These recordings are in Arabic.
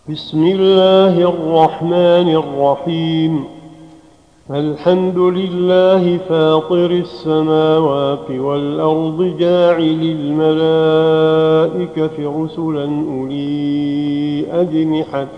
بسم الله الرحمن الرحيم. الحمد لله فاطر السماوات والأرض جاعل الملائكة رسلا أولي أجنحة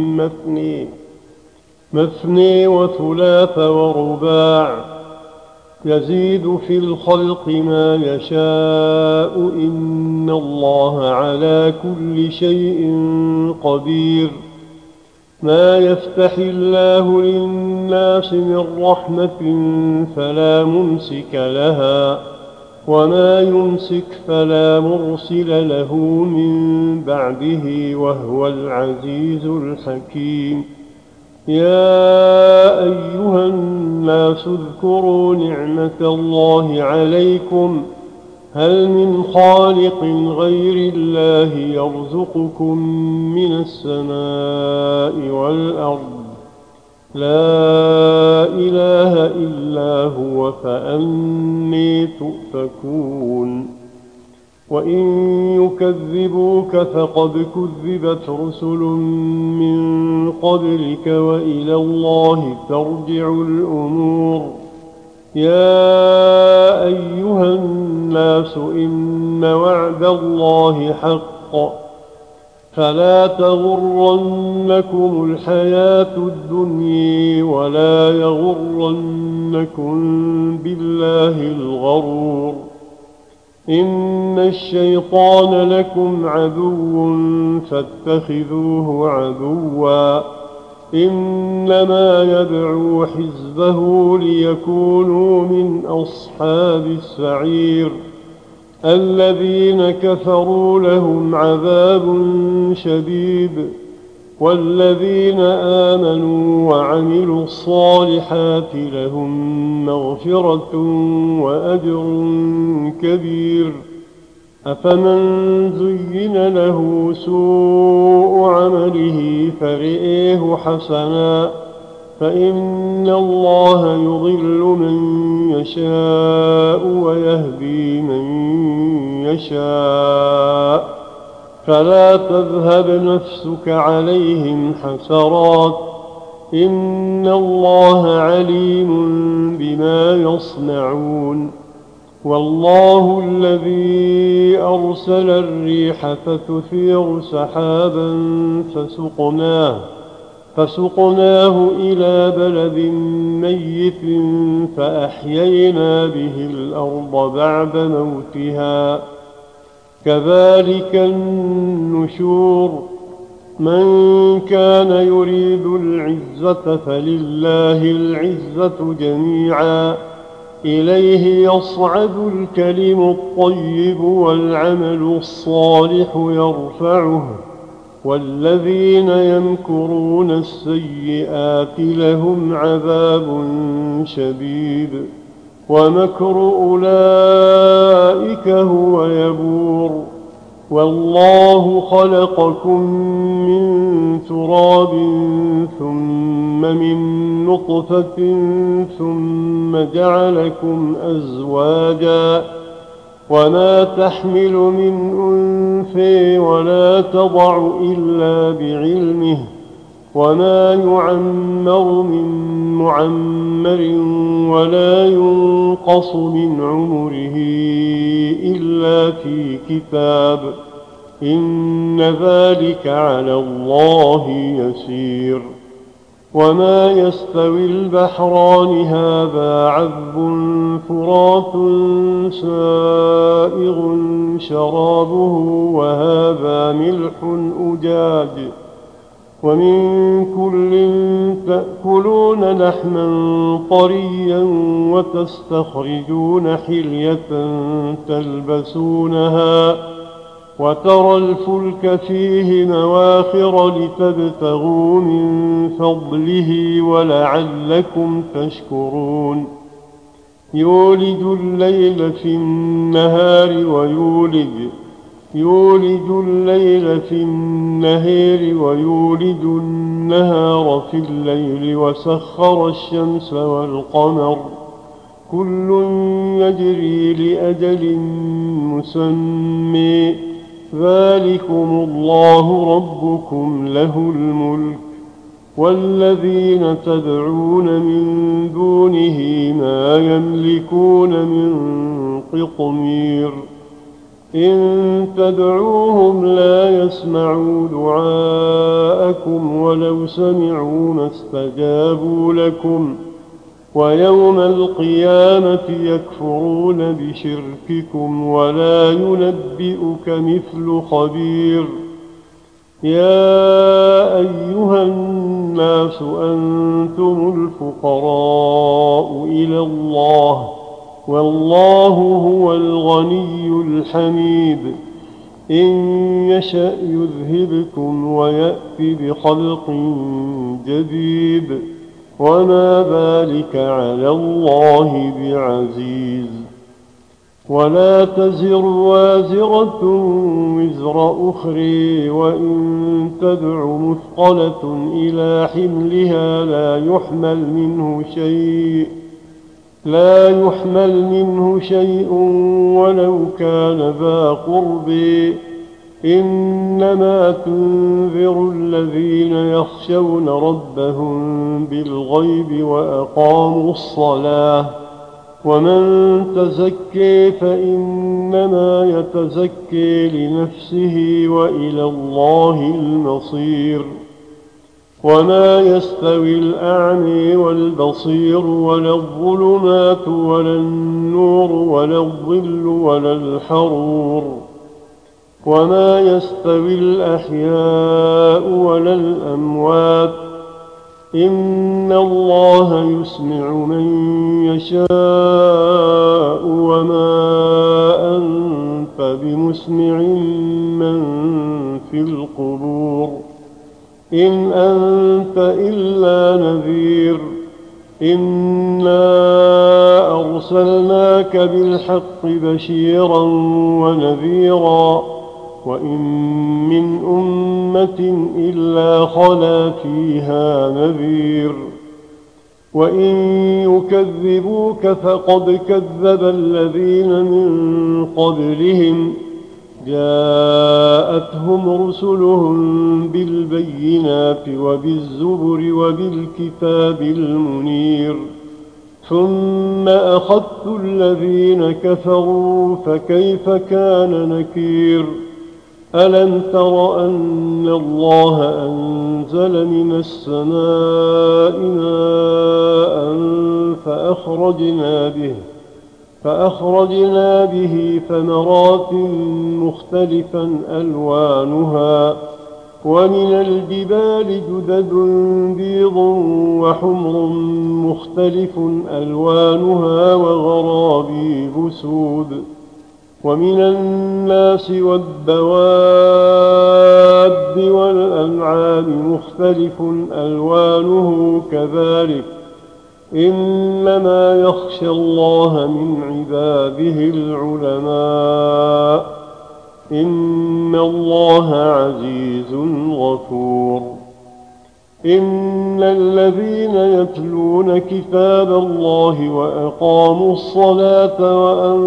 مثني وثلاث ورباع يزيد في الخلق ما يشاء إن الله على كل شيء قدير. ما يفتح الله للناس من رحمة فلا ممسك لها وما يمسك فلا مرسل له من بعده وهو العزيز الحكيم. يا أيها الناس اذكروا نعمة الله عليكم هل من خالق غير الله يرزقكم من السماء والأرض لا إله إلا هو فأني تؤفكون. وإن يكذبوك فقد كذبت رسل من قبلك وإلى الله ترجع الأمور. يا أيها الناس إن وعد الله حق فلا تغرنكم الحياة الدنيا ولا يغرنكم بالله الغرور. إن الشيطان لكم عدو فاتخذوه عدوا إنما يدعو حزبه ليكونوا من أصحاب السعير. الذين كفروا لهم عذاب شديد والذين آمنوا وعملوا الصالحات لهم مغفرة وأجر كبير. أفمن زين له سوء عمله فرئيه حسنا فإن الله يضل من يشاء ويهدي من يشاء فلا تذهب نفسك عليهم حسرات إن الله عليم بما يصنعون. والله الذي أرسل الريح فتثير سحابا فسقناه إلى بلد ميت فأحيينا به الأرض بعد موتها كذلك النشور. من كان يريد العزة فلله العزة جميعا إليه يصعد الكلم الطيب والعمل الصالح يرفعه والذين يمكرون السيئات لهم عذاب شديد ومكر أولئك هو يبور. والله خلقكم من تراب ثم من نطفة ثم جعلكم أزواجا وما تحمل من أنثى ولا تضع إلا بعلمه وما يعمر من معمر ولا ينقص من عمره إلا في كتاب إن ذلك على الله يسير. وما يستوي البحران هذا عذب فرات سائغ شرابه وهذا ملح أجاج ومن كل تأكلون لحما طريا وتستخرجون حلية تلبسونها وترى الفلك فيه مواخر لتبتغوا من فضله ولعلكم تشكرون. يولج الليل في النهار يولج الليل في النهار ويولج النهار في الليل وسخر الشمس والقمر كل يجري لأجل مسمى ذلكم الله ربكم له الملك، والذين تدعون من دونه ما يملكون من قطمير. إن تدعوهم لا يسمعوا دعاءكم ولو سمعوا ما استجابوا لكم، ويوم القيامة يكفرون بشرككم ولا ينبئك مثل خبير. يا أيها الناس أنتم الفقراء إلى الله، والله هو الغني الحميد. إن يشأ يذهبكم ويأت بخلق جديد، وما ذلك على الله بعزيز. ولا تزر وازرة وزر أخرى، وإن تدع مثقلة إلى حملها لا يحمل منه شيء ولو كان ذا قرب. إنما تنذر الذين يخشون ربهم بالغيب وأقاموا الصلاة، ومن تزكي فإنما يتزكي لنفسه وإلى الله المصير. وما يستوي الأعمى والبصير ولا الظلمات ولا النور ولا الظل ولا الحرور، وما يستوي الأحياء ولا الأموات. إن الله يسمع من يشاء، وما أنت بمسمع من في القبور. إن أنت إلا نذير. إنا أرسلناك بالحق بشيرا ونذيرا، وإن من أمة إلا خلا فيها نذير. وإن يكذبوك فقد كذب الذين من قبلهم، جاءتهم رسلهم بالبينات وبالزبر وبالكتاب المنير. ثم أخذت الذين كفروا فكيف كان نكير. ألم تر أن الله أنزل من السماء ماء فأخرجنا به ثمرات مختلفا ألوانها، ومن الجبال جدد بيض وحمر مختلف ألوانها وغرابيب سود، ومن الناس والدواب والأنعام مختلف ألوانه كذلك، إنما يخشى الله من عباده العلماء. إن الله عزيز غفور. إن الذين يتلون كتاب الله وأقاموا الصلاة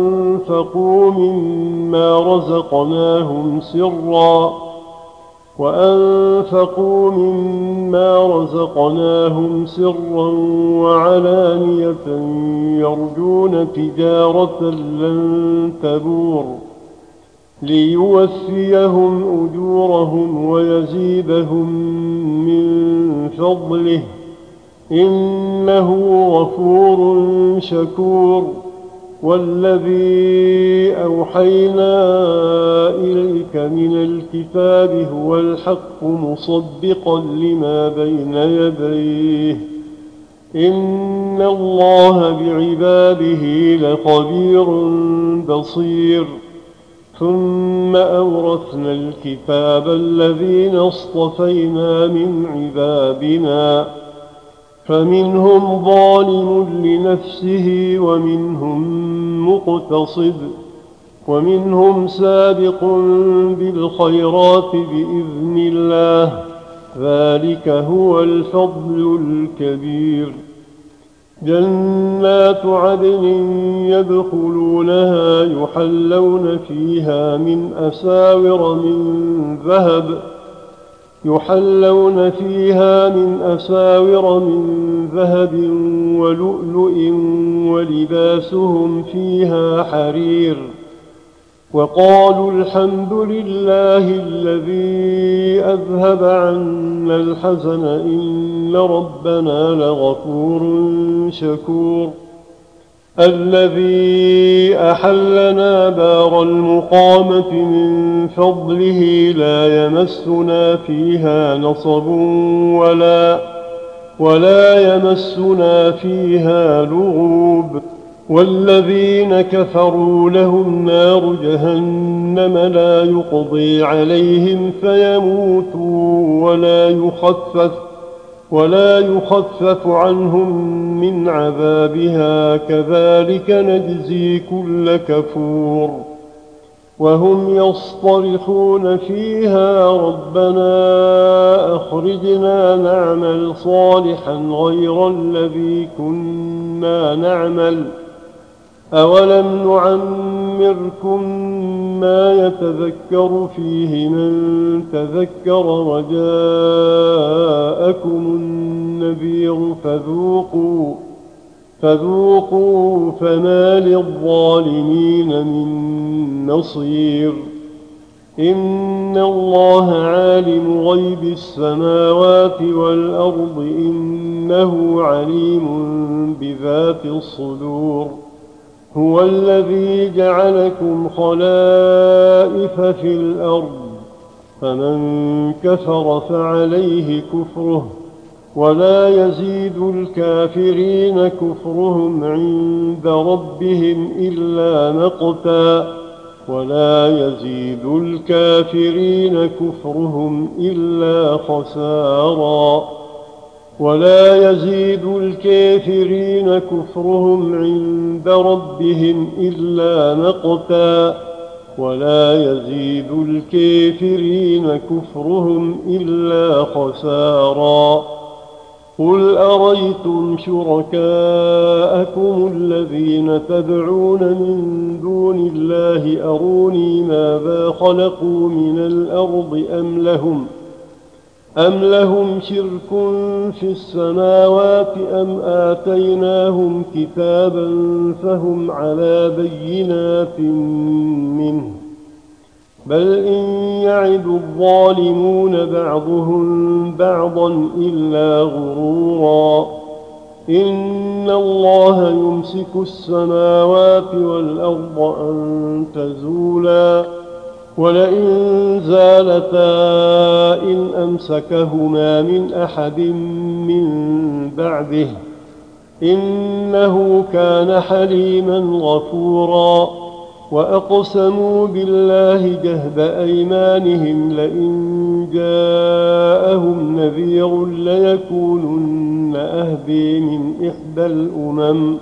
وأنفقوا مما رزقناهم سرا وعلانية يرجون تجارة لن تبور، ليوفيهم أجورهم ويزيدهم من فضله، إنه غفور شكور. والذي أوحينا إليك من الكتاب هو الحق مصدقا لما بين يديه، إن الله بعباده لخبير بصير. ثم أورثنا الكتاب الذين اصطفينا من عبادنا، فمنهم ظالم لنفسه ومنهم مقتصد ومنهم سابق بالخيرات بإذن الله، ذلك هو الفضل الكبير. جنات عدن يدخلونها يحلون فيها من أساور من ذهب ولؤلؤ ولباسهم فيها حرير وقالوا الحمد لله الذي أذهب عنا الحزن إن ربنا لغفور شكور الذي أحلنا دار المقامة من فضله لا يمسنا فيها نصب ولا يمسنا فيها لغوب والذين كفروا لهم نار جهنم لا يقضي عليهم فيموتوا ولا يخفف عنهم من عذابها كذلك نجزي كل كفور وهم يصطرخون فيها ربنا أخرجنا نعمل صالحا غير الذي كنا نعمل أولم نعمركم ما يتذكر فيه من تذكر وجاءكم النذير فذوقوا فما للظالمين من نصير إن الله عالم غيب السماوات والأرض إنه عليم بذات الصدور هو الذي جعلكم خلائف في الأرض فمن كفر فعليه كفره ولا يزيد الكافرين كفرهم عند ربهم إلا مقتا ولا يزيد الكافرين كفرهم عند ربهم إلا مقتا قل أريتم شركاءكم الذين تدعون من دون الله أروني ماذا خلقوا من الأرض أم لهم شرك في السماوات أم آتيناهم كتابا فهم على بينات منه بل إن يعد الظالمون بعضهم بعضا إلا غرورا إن الله يمسك السماوات والأرض أن تزولا ولئن زالتا إن أمسكهما من أحد من بعده إنه كان حليما غفورا وأقسموا بالله جهد أيمانهم لئن جاءهم نذير ليكونن أهدي من إحدى الأمم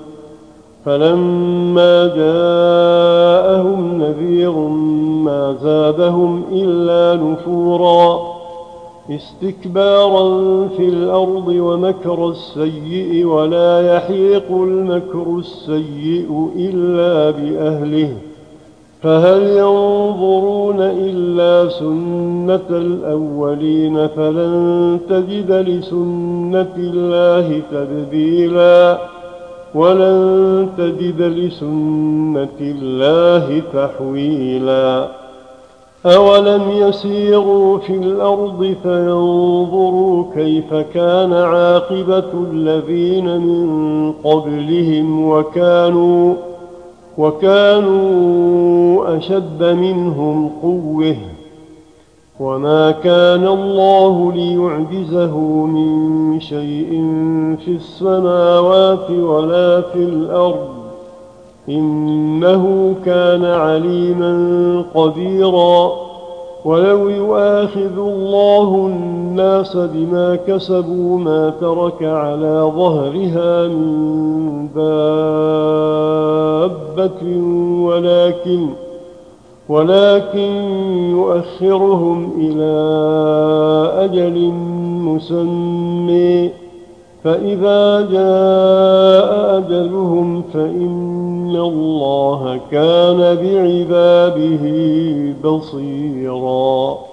فلما جاءهم نذير ما زادهم إلا نفورا استكبارا في الأرض ومكر السيء ولا يحيق المكر السيء إلا بأهله فهل ينظرون إلا سنة الأولين فلن تجد لسنة الله تبديلا ولن تجد لسنة الله تحويلا أولم يسيروا في الأرض فينظروا كيف كان عاقبة الذين من قبلهم وكانوا أشد منهم قوة وما كان الله ليعجزه من شيء في السماوات ولا في الأرض إنه كان عليما قديرا ولو يؤاخذ الله الناس بما كسبوا ما ترك على ظهرها من دابة ولكن يؤخرهم إلى أجل مسمى فإذا جاء أجلهم فإن الله كان بعباده بصيرا.